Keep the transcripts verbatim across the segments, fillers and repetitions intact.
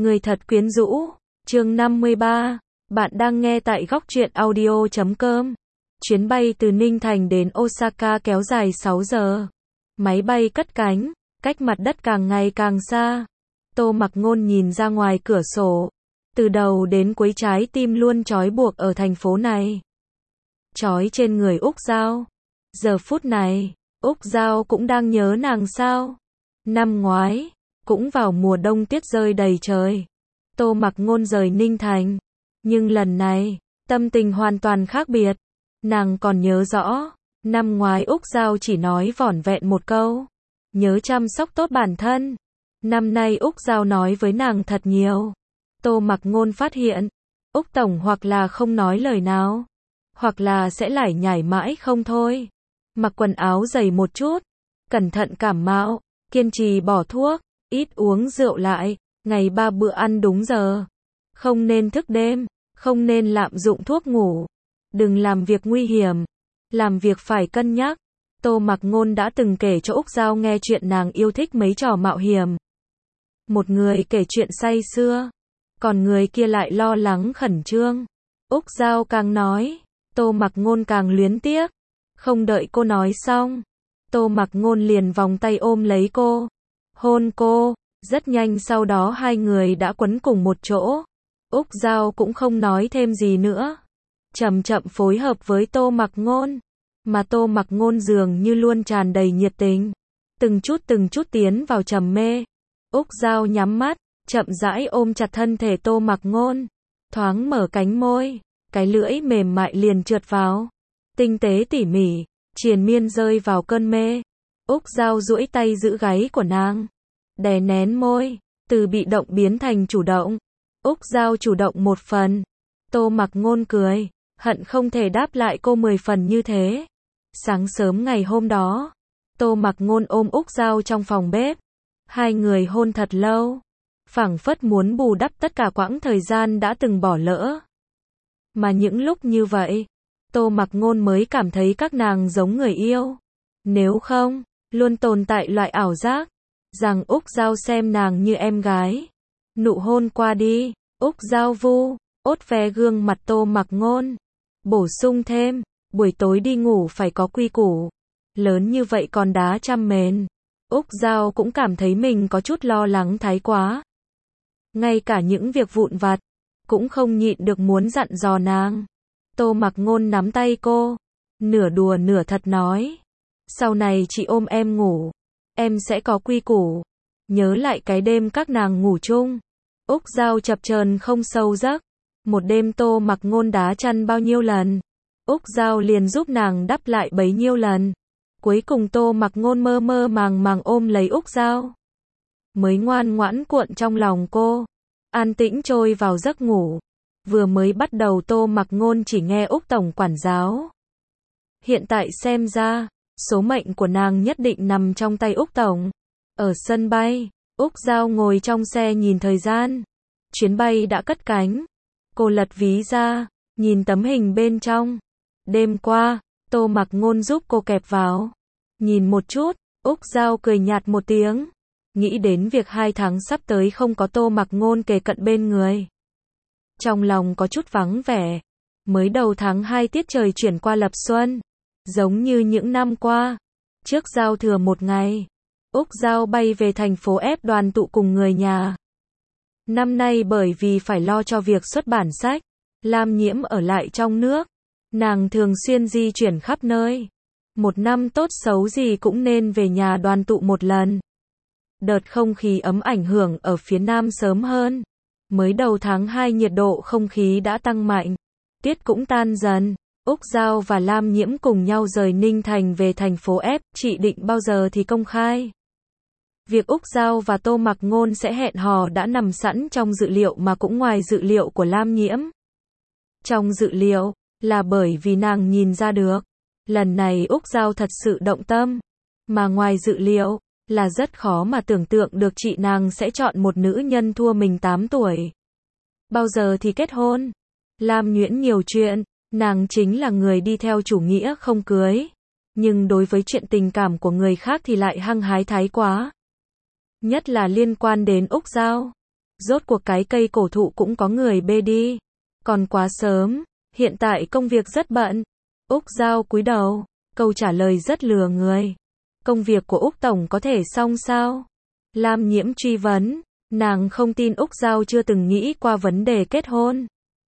Người thật quyến rũ. Chương năm mươi ba. Bạn đang nghe tại góc truyện audio chấm com. Chuyến bay từ Ninh Thành đến Osaka kéo dài sáu giờ. Máy bay cất cánh, cách mặt đất càng ngày càng xa. Tô Mặc Ngôn nhìn ra ngoài cửa sổ. Từ đầu đến cuối trái tim luôn trói buộc ở thành phố này. Trói trên người Úc Giao. Giờ phút này, Úc Giao cũng đang nhớ nàng sao? Năm ngoái, cũng vào mùa đông tuyết rơi đầy trời. Tô Mặc Ngôn rời Ninh Thành. Nhưng lần này, tâm tình hoàn toàn khác biệt. Nàng còn nhớ rõ, năm ngoái Úc Giao chỉ nói vỏn vẹn một câu. Nhớ chăm sóc tốt bản thân. Năm nay Úc Giao nói với nàng thật nhiều. Tô Mặc Ngôn phát hiện, Úc Tổng hoặc là không nói lời nào, hoặc là sẽ lải nhải mãi không thôi. Mặc quần áo dày một chút, cẩn thận cảm mạo, kiên trì bỏ thuốc, ít uống rượu lại, ngày ba bữa ăn đúng giờ. Không nên thức đêm, không nên lạm dụng thuốc ngủ. Đừng làm việc nguy hiểm, làm việc phải cân nhắc. Tô Mặc Ngôn đã từng kể cho Úc Giao nghe chuyện nàng yêu thích mấy trò mạo hiểm. Một người kể chuyện say sưa, còn người kia lại lo lắng khẩn trương. Úc Giao càng nói, Tô Mặc Ngôn càng luyến tiếc. Không đợi cô nói xong, Tô Mặc Ngôn liền vòng tay ôm lấy cô, hôn cô. Rất nhanh sau đó hai người đã quấn cùng một chỗ. Úc Giao cũng không nói thêm gì nữa, chậm chậm phối hợp với Tô Mặc Ngôn. Mà Tô Mặc Ngôn dường như luôn tràn đầy nhiệt tình, từng chút từng chút tiến vào trầm mê. Úc Giao nhắm mắt, chậm rãi ôm chặt thân thể Tô Mặc Ngôn, thoáng mở cánh môi, cái lưỡi mềm mại liền trượt vào, tinh tế tỉ mỉ, triền miên rơi vào cơn mê. Úc Giao duỗi tay giữ gáy của nàng, đè nén môi, từ bị động biến thành chủ động. Úc Giao chủ động một phần. Tô Mặc Ngôn cười, hận không thể đáp lại cô mười phần như thế. Sáng sớm ngày hôm đó, Tô Mặc Ngôn ôm Úc Giao trong phòng bếp. Hai người hôn thật lâu, phảng phất muốn bù đắp tất cả quãng thời gian đã từng bỏ lỡ. Mà những lúc như vậy, Tô Mặc Ngôn mới cảm thấy các nàng giống người yêu. Nếu không, luôn tồn tại loại ảo giác rằng Úc Giao xem nàng như em gái. Nụ hôn qua đi, Úc Giao vu, ốt ve gương mặt Tô Mặc Ngôn. Bổ sung thêm, buổi tối đi ngủ phải có quy củ. Lớn như vậy còn đá chăm mền. Úc Giao cũng cảm thấy mình có chút lo lắng thái quá. Ngay cả những việc vụn vặt, cũng không nhịn được muốn dặn dò nàng. Tô Mặc Ngôn nắm tay cô, nửa đùa nửa thật nói. Sau này chị ôm em ngủ, em sẽ có quy củ. Nhớ lại cái đêm các nàng ngủ chung. Úc Giao chập chờn không sâu giấc. Một đêm Tô Mặc Ngôn đá chăn bao nhiêu lần, Úc Giao liền giúp nàng đắp lại bấy nhiêu lần. Cuối cùng Tô Mặc Ngôn mơ mơ màng màng ôm lấy Úc Giao, mới ngoan ngoãn cuộn trong lòng cô, an tĩnh trôi vào giấc ngủ. Vừa mới bắt đầu Tô Mặc Ngôn chỉ nghe Úc Tổng quản giáo. Hiện tại xem ra, số mệnh của nàng nhất định nằm trong tay Úc Tổng. Ở sân bay, Úc Giao ngồi trong xe nhìn thời gian. Chuyến bay đã cất cánh. Cô lật ví ra, nhìn tấm hình bên trong. Đêm qua, Tô Mặc Ngôn giúp cô kẹp vào. Nhìn một chút, Úc Giao cười nhạt một tiếng. Nghĩ đến việc hai tháng sắp tới không có Tô Mặc Ngôn kề cận bên người, trong lòng có chút vắng vẻ. Mới đầu tháng hai tiết trời chuyển qua lập xuân, giống như những năm qua. Trước giao thừa một ngày, Úc Giao bay về thành phố F đoàn tụ cùng người nhà. Năm nay bởi vì phải lo cho việc xuất bản sách, Lam Nhiễm ở lại trong nước. Nàng thường xuyên di chuyển khắp nơi. Một năm tốt xấu gì cũng nên về nhà đoàn tụ một lần. Đợt không khí ấm ảnh hưởng ở phía Nam sớm hơn. Mới đầu tháng hai nhiệt độ không khí đã tăng mạnh. Tuyết cũng tan dần. Úc Giao và Lam Nhiễm cùng nhau rời Ninh Thành về thành phố F. Chị định bao giờ thì công khai. Việc Úc Giao và Tô Mặc Ngôn sẽ hẹn hò đã nằm sẵn trong dự liệu mà cũng ngoài dự liệu của Lam Nhiễm. Trong dự liệu, là bởi vì nàng nhìn ra được, lần này Úc Giao thật sự động tâm. Mà ngoài dự liệu, là rất khó mà tưởng tượng được chị nàng sẽ chọn một nữ nhân thua mình tám tuổi. Bao giờ thì kết hôn? Lam Nhuyễn nhiều chuyện, nàng chính là người đi theo chủ nghĩa không cưới. Nhưng đối với chuyện tình cảm của người khác thì lại hăng hái thái quá. Nhất là liên quan đến Úc Giao. Rốt cuộc cái cây cổ thụ cũng có người bê đi. Còn quá sớm, hiện tại công việc rất bận. Úc Giao cúi đầu, câu trả lời rất lừa người. Công việc của Úc Tổng có thể xong sao? Lam Nhiễm truy vấn, nàng không tin Úc Giao chưa từng nghĩ qua vấn đề kết hôn.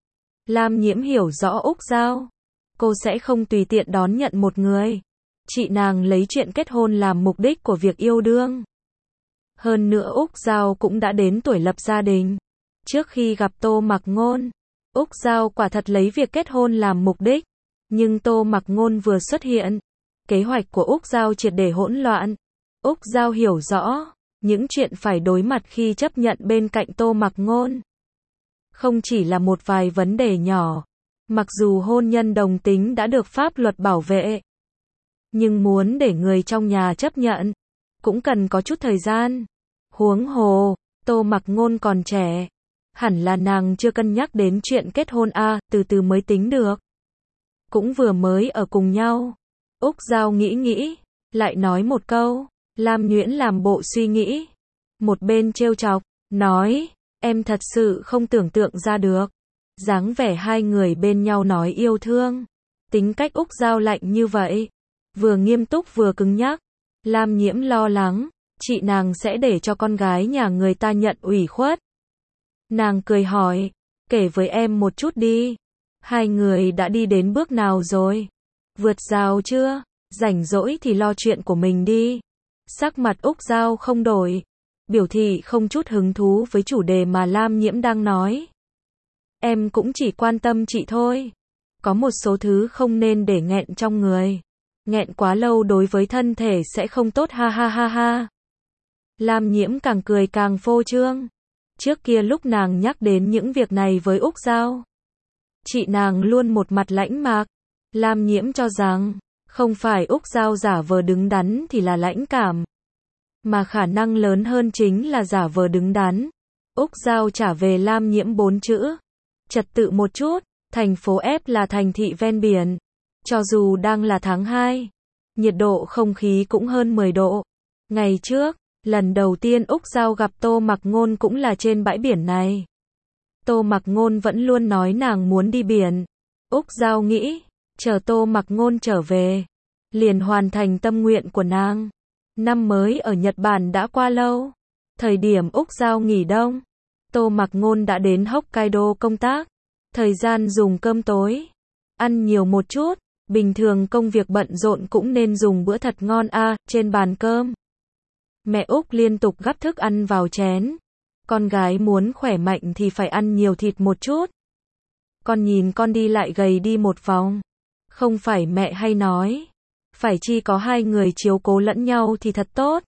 Lam Nhiễm hiểu rõ Úc Giao. Cô sẽ không tùy tiện đón nhận một người. Chị nàng lấy chuyện kết hôn làm mục đích của việc yêu đương. Hơn nữa Úc Giao cũng đã đến tuổi lập gia đình. Trước khi gặp Tô Mặc Ngôn, Úc Giao quả thật lấy việc kết hôn làm mục đích. Nhưng Tô Mặc Ngôn vừa xuất hiện, kế hoạch của Úc Giao triệt để hỗn loạn. Úc Giao hiểu rõ những chuyện phải đối mặt khi chấp nhận bên cạnh Tô Mặc Ngôn. Không chỉ là một vài vấn đề nhỏ, mặc dù hôn nhân đồng tính đã được pháp luật bảo vệ, nhưng muốn để người trong nhà chấp nhận, cũng cần có chút thời gian. Huống hồ, Tô Mặc Ngôn còn trẻ, hẳn là nàng chưa cân nhắc đến chuyện kết hôn a, à, từ từ mới tính được. Cũng vừa mới ở cùng nhau. Úc Giao nghĩ nghĩ, lại nói một câu. Lam Nhuyễn làm bộ suy nghĩ. Một bên trêu chọc, nói, em thật sự không tưởng tượng ra được. Dáng vẻ hai người bên nhau nói yêu thương. Tính cách Úc Giao lạnh như vậy. Vừa nghiêm túc vừa cứng nhắc. Lam Nhiễm lo lắng, chị nàng sẽ để cho con gái nhà người ta nhận ủy khuất. Nàng cười hỏi, kể với em một chút đi. Hai người đã đi đến bước nào rồi? Vượt rào chưa? Rảnh rỗi thì lo chuyện của mình đi. Sắc mặt Úc Giao không đổi, biểu thị không chút hứng thú với chủ đề mà Lam Nhiễm đang nói. Em cũng chỉ quan tâm chị thôi. Có một số thứ không nên để nghẹn trong người. Nghẹn quá lâu đối với thân thể sẽ không tốt ha ha ha ha. Lam Nhiễm càng cười càng phô trương. Trước kia lúc nàng nhắc đến những việc này với Úc Giao, chị nàng luôn một mặt lãnh mạc. Lam Nhiễm cho rằng, không phải Úc Giao giả vờ đứng đắn thì là lãnh cảm, mà khả năng lớn hơn chính là giả vờ đứng đắn. Úc Giao trả về Lam Nhiễm bốn chữ. Trật tự một chút, thành phố F là thành thị ven biển. Cho dù đang là tháng hai, nhiệt độ không khí cũng hơn mười độ. Ngày trước, lần đầu tiên Úc Giao gặp Tô Mặc Ngôn cũng là trên bãi biển này. Tô Mặc Ngôn vẫn luôn nói nàng muốn đi biển. Úc Giao nghĩ, chờ Tô Mặc Ngôn trở về, liền hoàn thành tâm nguyện của nàng. Năm mới ở Nhật Bản đã qua lâu. Thời điểm Úc Giao nghỉ đông, Tô Mặc Ngôn đã đến Hokkaido công tác. Thời gian dùng cơm tối, ăn nhiều một chút. Bình thường công việc bận rộn cũng nên dùng bữa thật ngon a, à, trên bàn cơm. Mẹ Úc liên tục gắp thức ăn vào chén. Con gái muốn khỏe mạnh thì phải ăn nhiều thịt một chút. Con nhìn con đi lại gầy đi một vòng. Không phải mẹ hay nói, phải chi có hai người chiếu cố lẫn nhau thì thật tốt.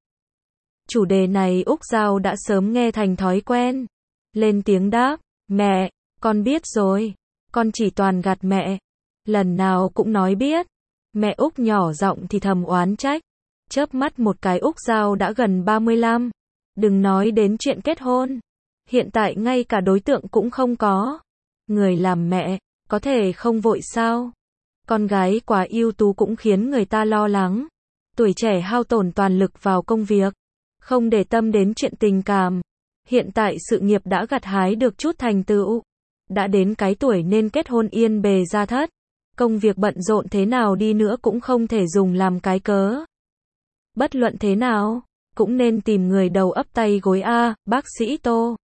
Chủ đề này Úc Giao đã sớm nghe thành thói quen. Lên tiếng đáp, mẹ, con biết rồi. Con chỉ toàn gạt mẹ. Lần nào cũng nói biết. Mẹ Úc nhỏ giọng thì thầm oán trách. Chớp mắt một cái Úc Giao đã gần ba mươi lăm. Đừng nói đến chuyện kết hôn. Hiện tại ngay cả đối tượng cũng không có. Người làm mẹ, có thể không vội sao? Con gái quá ưu tú cũng khiến người ta lo lắng. Tuổi trẻ hao tổn toàn lực vào công việc, không để tâm đến chuyện tình cảm. Hiện tại sự nghiệp đã gặt hái được chút thành tựu. Đã đến cái tuổi nên kết hôn yên bề gia thất. Công việc bận rộn thế nào đi nữa cũng không thể dùng làm cái cớ. Bất luận thế nào, cũng nên tìm người đầu ấp tay gối a, bác sĩ Tô.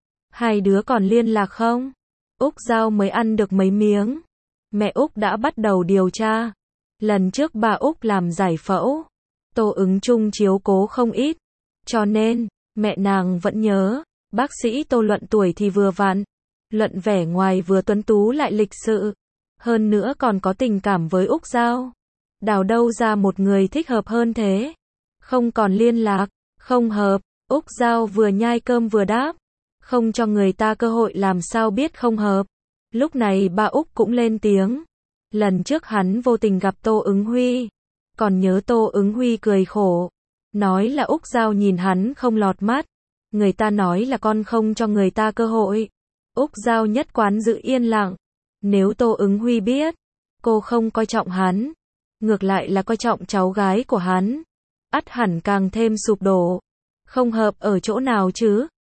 Hai đứa còn liên lạc không? Úc Giao mới ăn được mấy miếng. Mẹ Úc đã bắt đầu điều tra. Lần trước bà Úc làm giải phẫu, Tô Ứng Chung chiếu cố không ít. Cho nên, mẹ nàng vẫn nhớ, bác sĩ Tô luận tuổi thì vừa vặn. Luận vẻ ngoài vừa tuấn tú lại lịch sự. Hơn nữa còn có tình cảm với Úc Giao. Đào đâu ra một người thích hợp hơn thế. Không còn liên lạc, không hợp. Úc Giao vừa nhai cơm vừa đáp. Không cho người ta cơ hội làm sao biết không hợp. Lúc này bà Úc cũng lên tiếng. Lần trước hắn vô tình gặp Tô Ứng Huy. Còn nhớ Tô Ứng Huy cười khổ. Nói là Úc Giao nhìn hắn không lọt mắt. Người ta nói là con không cho người ta cơ hội. Úc Giao nhất quán giữ yên lặng. Nếu Tô Ứng Huy biết, cô không coi trọng hắn, ngược lại là coi trọng cháu gái của hắn, ắt hẳn càng thêm sụp đổ. Không hợp ở chỗ nào chứ?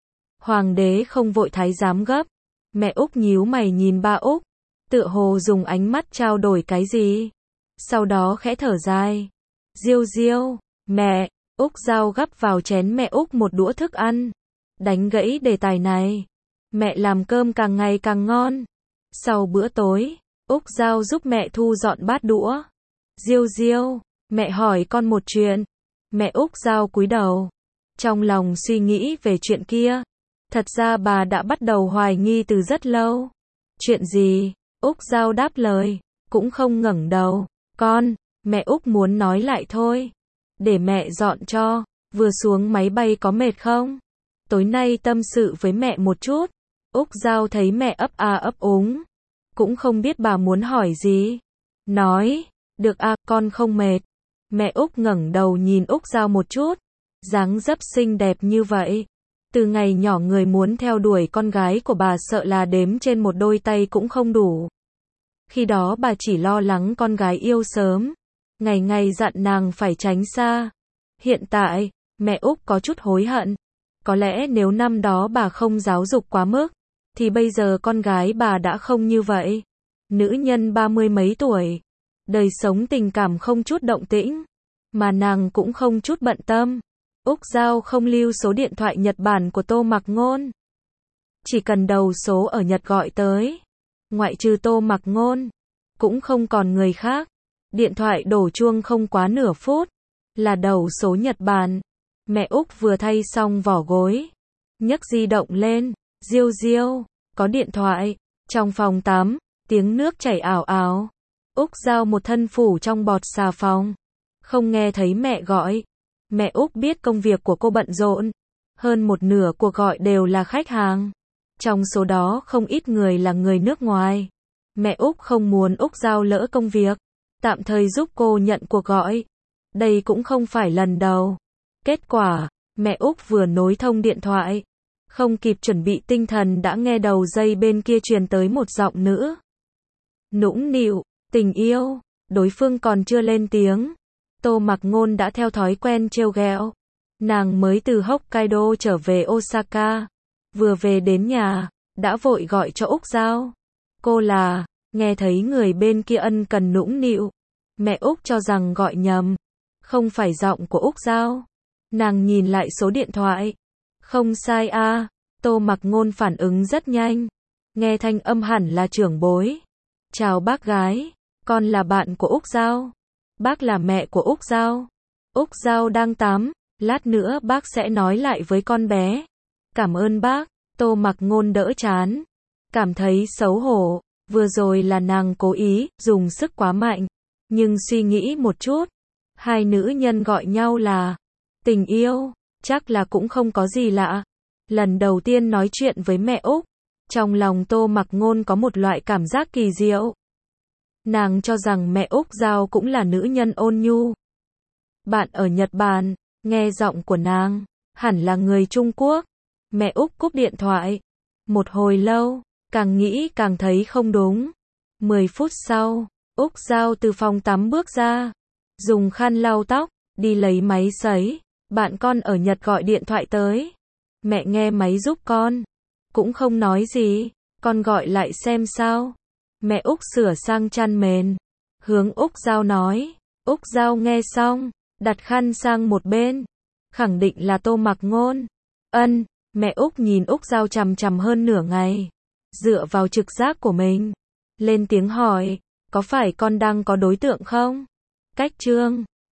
Hoàng đế không vội thái giám gấp. Mẹ Úc nhíu mày nhìn ba Úc, tựa hồ dùng ánh mắt trao đổi cái gì. Sau đó khẽ thở dài. Diêu Diêu, mẹ, Úc Giao gắp vào chén mẹ Úc một đũa thức ăn. Đánh gãy đề tài này. Mẹ làm cơm càng ngày càng ngon. Sau bữa tối, Úc Giao giúp mẹ thu dọn bát đũa. Diêu Diêu, mẹ hỏi con một chuyện. Mẹ Úc Giao cúi đầu, trong lòng suy nghĩ về chuyện kia. Thật ra bà đã bắt đầu hoài nghi từ rất lâu. Chuyện gì? Úc Giao đáp lời, cũng không ngẩng đầu. Con, mẹ Úc muốn nói lại thôi. Để mẹ dọn cho. Vừa xuống máy bay có mệt không? Tối nay tâm sự với mẹ một chút. Úc Giao thấy mẹ ấp a ấp úng, cũng không biết bà muốn hỏi gì. Nói, được à, con không mệt. Mẹ Úc ngẩng đầu nhìn Úc Giao một chút. Dáng dấp xinh đẹp như vậy. Từ ngày nhỏ người muốn theo đuổi con gái của bà sợ là đếm trên một đôi tay cũng không đủ. Khi đó bà chỉ lo lắng con gái yêu sớm. Ngày ngày dặn nàng phải tránh xa. Hiện tại, mẹ Úc có chút hối hận. Có lẽ nếu năm đó bà không giáo dục quá mức, thì bây giờ con gái bà đã không như vậy. Nữ nhân ba mươi mấy tuổi, đời sống tình cảm không chút động tĩnh, mà nàng cũng không chút bận tâm. Úc Giao không lưu số điện thoại Nhật Bản của Tô Mặc Ngôn. Chỉ cần đầu số ở Nhật gọi tới. Ngoại trừ Tô Mặc Ngôn, cũng không còn người khác. Điện thoại đổ chuông không quá nửa phút, là đầu số Nhật Bản. Mẹ Úc vừa thay xong vỏ gối, nhấc di động lên. Diêu Diêu, có điện thoại. Trong phòng tắm, tiếng nước chảy ào ào. Úc Giao một thân phủ trong bọt xà phòng, không nghe thấy mẹ gọi. Mẹ Úc biết công việc của cô bận rộn, hơn một nửa cuộc gọi đều là khách hàng. Trong số đó không ít người là người nước ngoài. Mẹ Úc không muốn Úc Giao lỡ công việc, tạm thời giúp cô nhận cuộc gọi. Đây cũng không phải lần đầu. Kết quả, mẹ Úc vừa nối thông điện thoại, không kịp chuẩn bị tinh thần đã nghe đầu dây bên kia truyền tới một giọng nữ. Nũng nịu, tình yêu, đối phương còn chưa lên tiếng. Tô Mặc Ngôn đã theo thói quen trêu ghẹo. Nàng mới từ Hokkaido trở về Osaka. Vừa về đến nhà, đã vội gọi cho Úc Giao. Cô là, nghe thấy người bên kia ân cần nũng nịu. Mẹ Úc cho rằng gọi nhầm. Không phải giọng của Úc Giao. Nàng nhìn lại số điện thoại. Không sai a. À. Tô Mặc Ngôn phản ứng rất nhanh. Nghe thanh âm hẳn là trưởng bối. Chào bác gái, con là bạn của Úc Giao. Bác là mẹ của Úc Giao. Úc Giao đang tắm, lát nữa bác sẽ nói lại với con bé. Cảm ơn bác. Tô Mặc Ngôn đỡ chán, cảm thấy xấu hổ. Vừa rồi là nàng cố ý, dùng sức quá mạnh. Nhưng suy nghĩ một chút, hai nữ nhân gọi nhau là tình yêu, chắc là cũng không có gì lạ. Lần đầu tiên nói chuyện với mẹ Úc, trong lòng Tô Mặc Ngôn có một loại cảm giác kỳ diệu. Nàng cho rằng mẹ Úc Giao cũng là nữ nhân ôn nhu. Bạn ở Nhật Bản, nghe giọng của nàng, hẳn là người Trung Quốc. Mẹ Úc cúp điện thoại. Một hồi lâu, càng nghĩ càng thấy không đúng. Mười phút sau, Úc Giao từ phòng tắm bước ra, dùng khăn lau tóc, đi lấy máy sấy. Bạn con ở Nhật gọi điện thoại tới. Mẹ nghe máy giúp con. Cũng không nói gì, con gọi lại xem sao. Mẹ Úc sửa sang chăn mền, hướng Úc Giao nói. Úc Giao nghe xong, đặt khăn sang một bên, khẳng định là Tô Mặc Ngôn. Ân, mẹ Úc nhìn Úc Giao chằm chằm hơn nửa ngày, dựa vào trực giác của mình, lên tiếng hỏi, có phải con đang có đối tượng không? Cách chương